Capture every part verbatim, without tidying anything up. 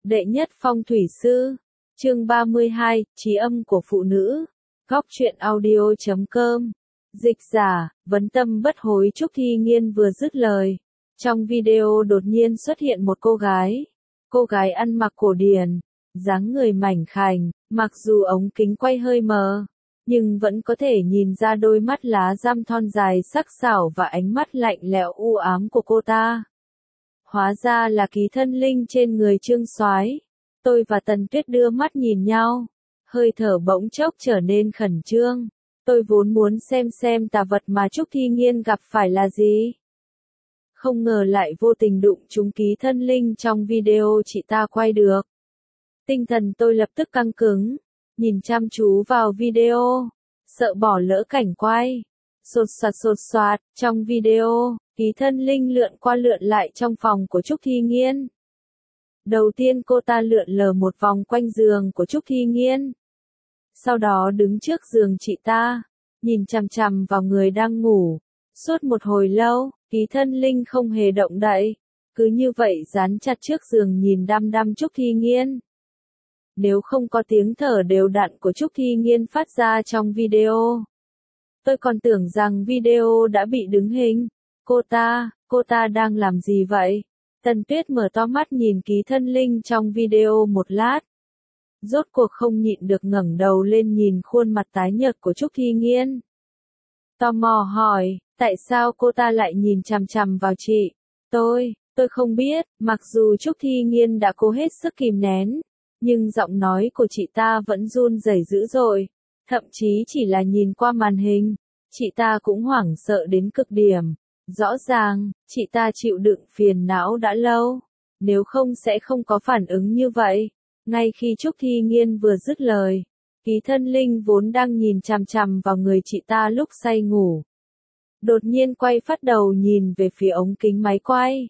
Đệ nhất phong thủy sư. Chương ba mươi hai, trí âm của phụ nữ. Góc truyện audio chấm com. Dịch giả, vấn tâm bất hối. Trúc Thi Nghiên vừa dứt lời. Trong video đột nhiên xuất hiện một cô gái. Cô gái ăn mặc cổ điển, dáng người mảnh khảnh, mặc dù ống kính quay hơi mờ, nhưng vẫn có thể nhìn ra đôi mắt lá răm thon dài sắc sảo và ánh mắt lạnh lẽo u ám của cô ta. Hóa ra là ký thân linh trên người Trương Soái. Tôi và Tần Tuyết đưa mắt nhìn nhau, hơi thở bỗng chốc trở nên khẩn trương. Tôi vốn muốn xem xem tà vật mà Trúc Thi Nghiên gặp phải là gì. Không ngờ lại vô tình đụng trúng ký thân linh trong video chị ta quay được. Tinh thần tôi lập tức căng cứng, nhìn chăm chú vào video, sợ bỏ lỡ cảnh quay. Sột soạt sột soạt, trong video, ký thân linh lượn qua lượn lại trong phòng của Trúc Thi Nghiên. Đầu tiên cô ta lượn lờ một vòng quanh giường của Trúc Thi Nghiên. Sau đó đứng trước giường chị ta, nhìn chằm chằm vào người đang ngủ. Suốt một hồi lâu, ký thân linh không hề động đậy, cứ như vậy dán chặt trước giường nhìn đăm đăm Trúc Thi Nghiên. Nếu không có tiếng thở đều đặn của Trúc Thi Nghiên phát ra trong video, tôi còn tưởng rằng video đã bị đứng hình. Cô ta, cô ta đang làm gì vậy? Tần Tuyết mở to mắt nhìn ký thân linh trong video một lát. Rốt cuộc không nhịn được ngẩng đầu lên nhìn khuôn mặt tái nhợt của Trúc Thi Nghiên. Tò mò hỏi, tại sao cô ta lại nhìn chằm chằm vào chị? Tôi, tôi không biết, mặc dù Trúc Thi Nghiên đã cố hết sức kìm nén, nhưng giọng nói của chị ta vẫn run rẩy dữ dội. Thậm chí chỉ là nhìn qua màn hình, chị ta cũng hoảng sợ đến cực điểm. Rõ ràng, chị ta chịu đựng phiền não đã lâu, nếu không sẽ không có phản ứng như vậy. Ngay khi Trúc Thi Nghiên vừa dứt lời, ký thân linh vốn đang nhìn chằm chằm vào người chị ta lúc say ngủ, đột nhiên quay phát đầu nhìn về phía ống kính máy quay.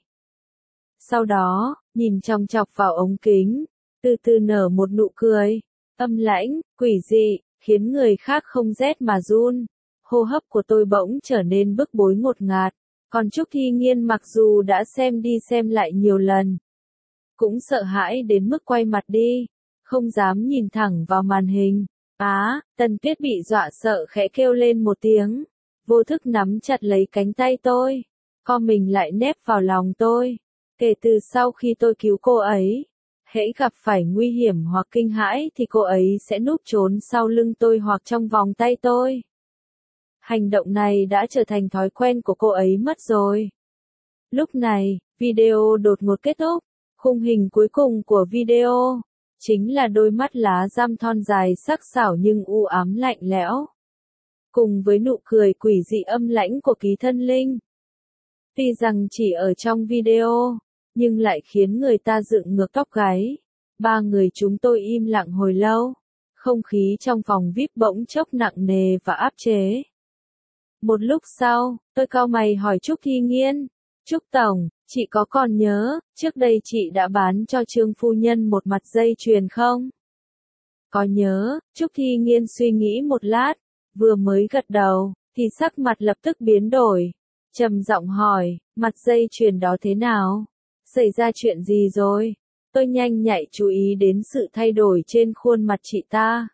Sau đó, nhìn chòng chọc vào ống kính, từ từ nở một nụ cười, âm lãnh, quỷ dị, khiến người khác không rét mà run. Hô hấp của tôi bỗng trở nên bức bối ngột ngạt. Còn Trúc Thi Nghiên mặc dù đã xem đi xem lại nhiều lần, cũng sợ hãi đến mức quay mặt đi, không dám nhìn thẳng vào màn hình. Á, Tần Tuyết bị dọa sợ khẽ kêu lên một tiếng, vô thức nắm chặt lấy cánh tay tôi, co mình lại nép vào lòng tôi. Kể từ sau khi tôi cứu cô ấy, hễ gặp phải nguy hiểm hoặc kinh hãi thì cô ấy sẽ núp trốn sau lưng tôi hoặc trong vòng tay tôi. Hành động này đã trở thành thói quen của cô ấy mất rồi. Lúc này, video đột ngột kết thúc. Khung hình cuối cùng của video chính là đôi mắt lá răm thon dài sắc sảo nhưng u ám lạnh lẽo, cùng với nụ cười quỷ dị âm lãnh của ký thân linh. Tuy rằng chỉ ở trong video, nhưng lại khiến người ta dựng ngược tóc gáy. Ba người chúng tôi im lặng hồi lâu. Không khí trong phòng vi ai pi bỗng chốc nặng nề và áp chế. Một lúc sau, tôi cau mày hỏi Trúc Thi Nghiên, Trúc Tổng, chị có còn nhớ, trước đây chị đã bán cho Trương Phu Nhân một mặt dây chuyền không? Có nhớ, Trúc Thi Nghiên suy nghĩ một lát, vừa mới gật đầu, thì sắc mặt lập tức biến đổi. Trầm giọng hỏi, mặt dây chuyền đó thế nào? Xảy ra chuyện gì rồi? Tôi nhanh nhạy chú ý đến sự thay đổi trên khuôn mặt chị ta.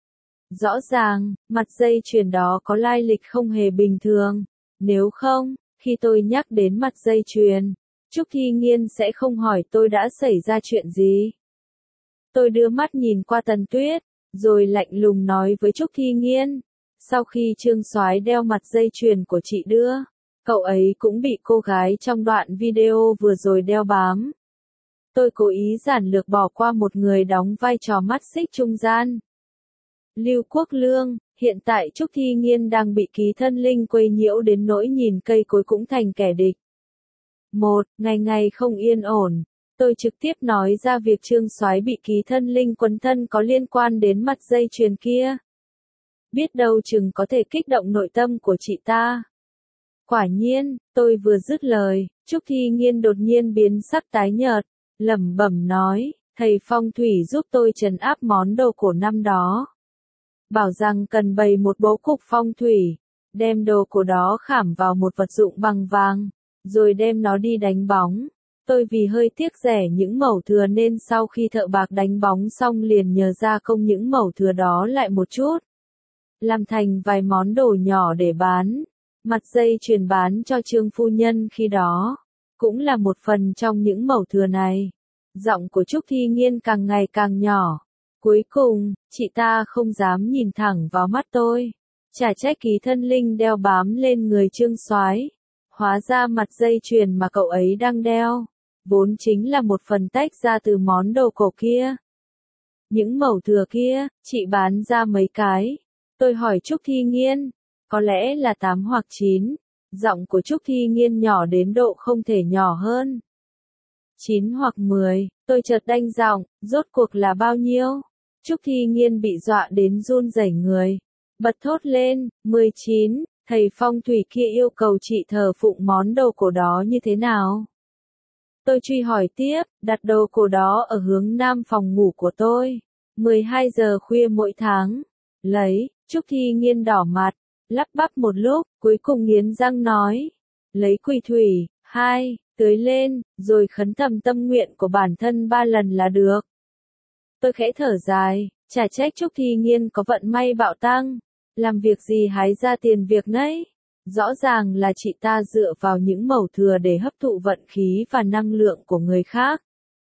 Rõ ràng, mặt dây chuyền đó có lai lịch không hề bình thường. Nếu không, khi tôi nhắc đến mặt dây chuyền, Trúc Thi Nghiên sẽ không hỏi tôi đã xảy ra chuyện gì. Tôi đưa mắt nhìn qua Tần Tuyết, rồi lạnh lùng nói với Trúc Thi Nghiên. Sau khi Trương Soái đeo mặt dây chuyền của chị đưa, cậu ấy cũng bị cô gái trong đoạn video vừa rồi đeo bám. Tôi cố ý giản lược bỏ qua một người đóng vai trò mắt xích trung gian. Lưu Quốc Lương, hiện tại Trúc Thi Nghiên đang bị ký thân linh quấy nhiễu đến nỗi nhìn cây cối cũng thành kẻ địch. Một, ngày ngày không yên ổn, tôi trực tiếp nói ra việc Trương Soái bị ký thân linh quấn thân có liên quan đến mặt dây chuyền kia. Biết đâu chừng có thể kích động nội tâm của chị ta. Quả nhiên, tôi vừa dứt lời, Trúc Thi Nghiên đột nhiên biến sắc tái nhợt, lẩm bẩm nói, thầy phong thủy giúp tôi trấn áp món đồ cổ năm đó. Bảo rằng cần bày một bố cục phong thủy, đem đồ cổ đó khảm vào một vật dụng bằng vàng, rồi đem nó đi đánh bóng. Tôi vì hơi tiếc rẻ những mẩu thừa nên sau khi thợ bạc đánh bóng xong liền nhờ gia công những mẩu thừa đó lại một chút. Làm thành vài món đồ nhỏ để bán. Mặt dây chuyền bán cho Trương phu nhân khi đó. Cũng là một phần trong những mẩu thừa này. Giọng của Trúc Thi Nghiên càng ngày càng nhỏ. Cuối cùng, chị ta không dám nhìn thẳng vào mắt tôi. Chả trách ký thân linh đeo bám lên người Trương Soái. Hóa ra mặt dây chuyền mà cậu ấy đang đeo, vốn chính là một phần tách ra từ món đồ cổ kia. Những mẩu thừa kia, chị bán ra mấy cái. Tôi hỏi Trúc Thi Nghiên, có lẽ là tám hoặc chín. Giọng của Trúc Thi Nghiên nhỏ đến độ không thể nhỏ hơn. chín hoặc mười, tôi chợt đanh giọng, rốt cuộc là bao nhiêu? Trúc Thi Nghiên bị dọa đến run rẩy người. Bật thốt lên, mười chín, thầy phong thủy kia yêu cầu chị thờ phụng món đồ cổ đó như thế nào? Tôi truy hỏi tiếp, đặt đồ cổ đó ở hướng nam phòng ngủ của tôi. mười hai giờ khuya mỗi tháng. Lấy, Trúc Thi Nghiên đỏ mặt, lắp bắp một lúc, cuối cùng nghiến răng nói. Lấy quỳ thủy, hai, tưới lên, rồi khấn thầm tâm nguyện của bản thân ba lần là được. Tôi khẽ thở dài, chả trách Trúc Thi Nghiên có vận may bạo tăng. Làm việc gì hái ra tiền việc nấy. Rõ ràng là chị ta dựa vào những mẩu thừa để hấp thụ vận khí và năng lượng của người khác.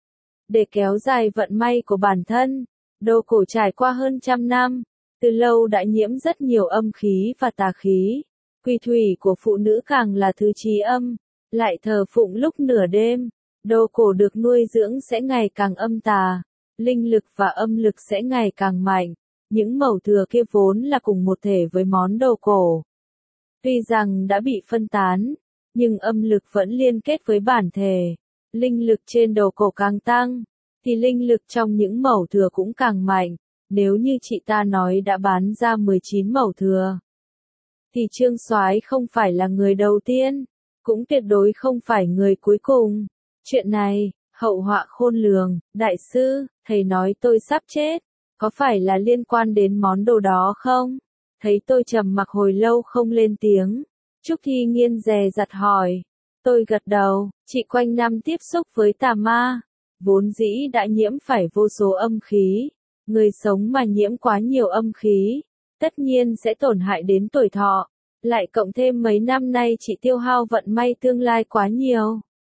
Để kéo dài vận may của bản thân, đồ cổ trải qua hơn trăm năm, từ lâu đã nhiễm rất nhiều âm khí và tà khí. Quỳ thủy của phụ nữ càng là thứ trí âm, lại thờ phụng lúc nửa đêm, đồ cổ được nuôi dưỡng sẽ ngày càng âm tà, linh lực và âm lực sẽ ngày càng mạnh. Những mẩu thừa kia vốn là cùng một thể với món đồ cổ. Tuy rằng đã bị phân tán, nhưng âm lực vẫn liên kết với bản thể. Linh lực trên đồ cổ càng tăng, thì linh lực trong những mẩu thừa cũng càng mạnh. Nếu như chị ta nói đã bán ra mười chín mẩu thừa, thì Trương Soái không phải là người đầu tiên, cũng tuyệt đối không phải người cuối cùng. Chuyện này, hậu họa khôn lường. Đại sư, thầy nói tôi sắp chết. Có phải là liên quan đến món đồ đó không? Thấy tôi trầm mặc hồi lâu không lên tiếng. Trúc Thi Nghiên dè dặt hỏi. Tôi gật đầu, chị quanh năm tiếp xúc với tà ma. Vốn dĩ đã nhiễm phải vô số âm khí. Người sống mà nhiễm quá nhiều âm khí, tất nhiên sẽ tổn hại đến tuổi thọ. Lại cộng thêm mấy năm nay chị tiêu hao vận may tương lai quá nhiều.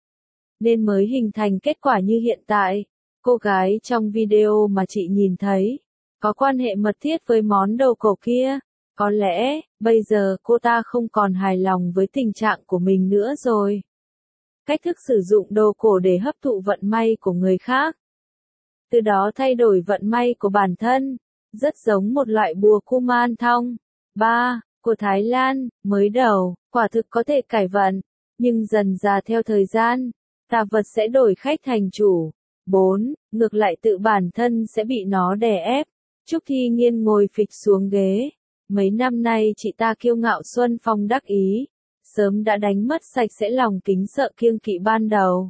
Nên mới hình thành kết quả như hiện tại. Cô gái trong video mà chị nhìn thấy, có quan hệ mật thiết với món đồ cổ kia. Có lẽ, bây giờ cô ta không còn hài lòng với tình trạng của mình nữa rồi. Cách thức sử dụng đồ cổ để hấp thụ vận may của người khác. Từ đó thay đổi vận may của bản thân. Rất giống một loại bùa Kuman Thong. ba. Của Thái Lan, mới đầu, quả thực có thể cải vận. Nhưng dần dà theo thời gian, tà vật sẽ đổi khách thành chủ. bốn. Ngược lại tự bản thân sẽ bị nó đè ép. Trúc Thi Nghiên ngồi phịch xuống ghế. Mấy năm nay chị ta kiêu ngạo xuân phong đắc ý. Sớm đã đánh mất sạch sẽ lòng kính sợ kiêng kỵ ban đầu.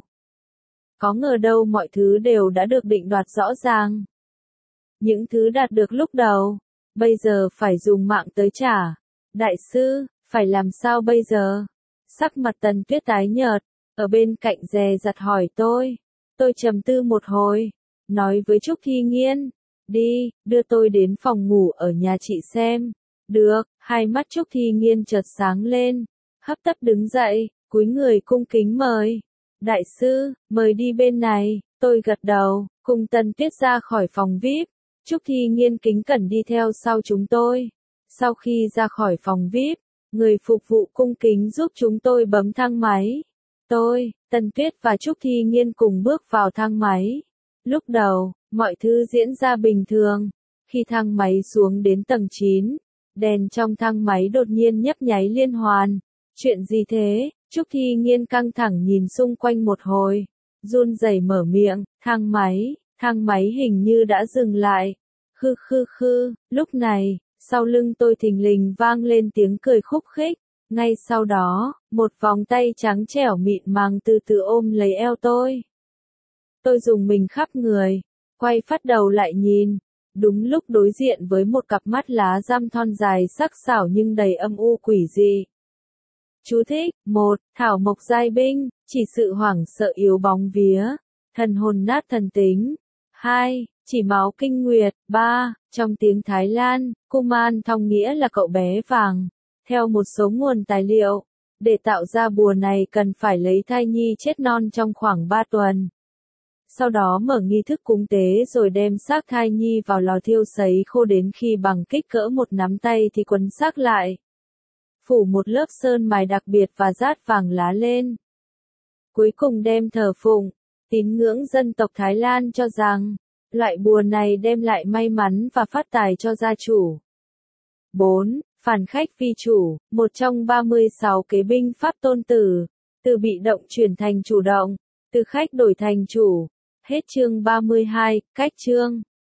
Có ngờ đâu mọi thứ đều đã được định đoạt rõ ràng. Những thứ đạt được lúc đầu, bây giờ phải dùng mạng tới trả. Đại sư, phải làm sao bây giờ? Sắc mặt Tần Tuyết tái nhợt, ở bên cạnh dè dặt hỏi tôi. Tôi trầm tư một hồi, nói với Trúc Thi Nghiên, đi, đưa tôi đến phòng ngủ ở nhà chị xem. Được, hai mắt Trúc Thi Nghiên chợt sáng lên, hấp tấp đứng dậy, cúi người cung kính mời. Đại sư, mời đi bên này. Tôi gật đầu, cùng Tần Tuyết ra khỏi phòng vi ai pi. Trúc Thi Nghiên kính cẩn đi theo sau chúng tôi. Sau khi ra khỏi phòng vi ai pi, người phục vụ cung kính giúp chúng tôi bấm thang máy. Tôi, Tần Tuyết và Trúc Thi Nghiên cùng bước vào thang máy. Lúc đầu, mọi thứ diễn ra bình thường. Khi thang máy xuống đến tầng chín, đèn trong thang máy đột nhiên nhấp nháy liên hoàn. Chuyện gì thế? Trúc Thi Nghiên căng thẳng nhìn xung quanh một hồi. Run rẩy mở miệng, thang máy, thang máy hình như đã dừng lại. Khư khư khư, lúc này, sau lưng tôi thình lình vang lên tiếng cười khúc khích. Ngay sau đó, một vòng tay trắng trẻo mịn màng từ từ ôm lấy eo tôi. Tôi dùng mình khắp người, quay phát đầu lại nhìn. Đúng lúc đối diện với một cặp mắt lá răm thon dài sắc sảo nhưng đầy âm u quỷ dị. Chú thích, một. Thảo mộc giai binh, Chỉ sự hoảng sợ yếu bóng vía, thần hồn nát thần tính. hai. Chỉ máu kinh nguyệt. ba. Trong tiếng Thái Lan, Kuman Thong nghĩa là cậu bé vàng. Theo một số nguồn tài liệu, để tạo ra bùa này cần phải lấy thai nhi chết non trong khoảng ba tuần. Sau đó mở nghi thức cúng tế rồi đem xác thai nhi vào lò thiêu sấy khô đến khi bằng kích cỡ một nắm tay thì quấn xác lại. Phủ một lớp sơn mài đặc biệt và dát vàng lá lên. Cuối cùng đem thờ phụng. Tín ngưỡng dân tộc Thái Lan cho rằng, loại bùa này đem lại may mắn và phát tài cho gia chủ. bốn. Phản khách vi chủ, một trong ba mươi sáu kế binh pháp tôn tử, từ bị động chuyển thành chủ động, từ khách đổi thành chủ. Hết chương ba mươi hai, cách chương.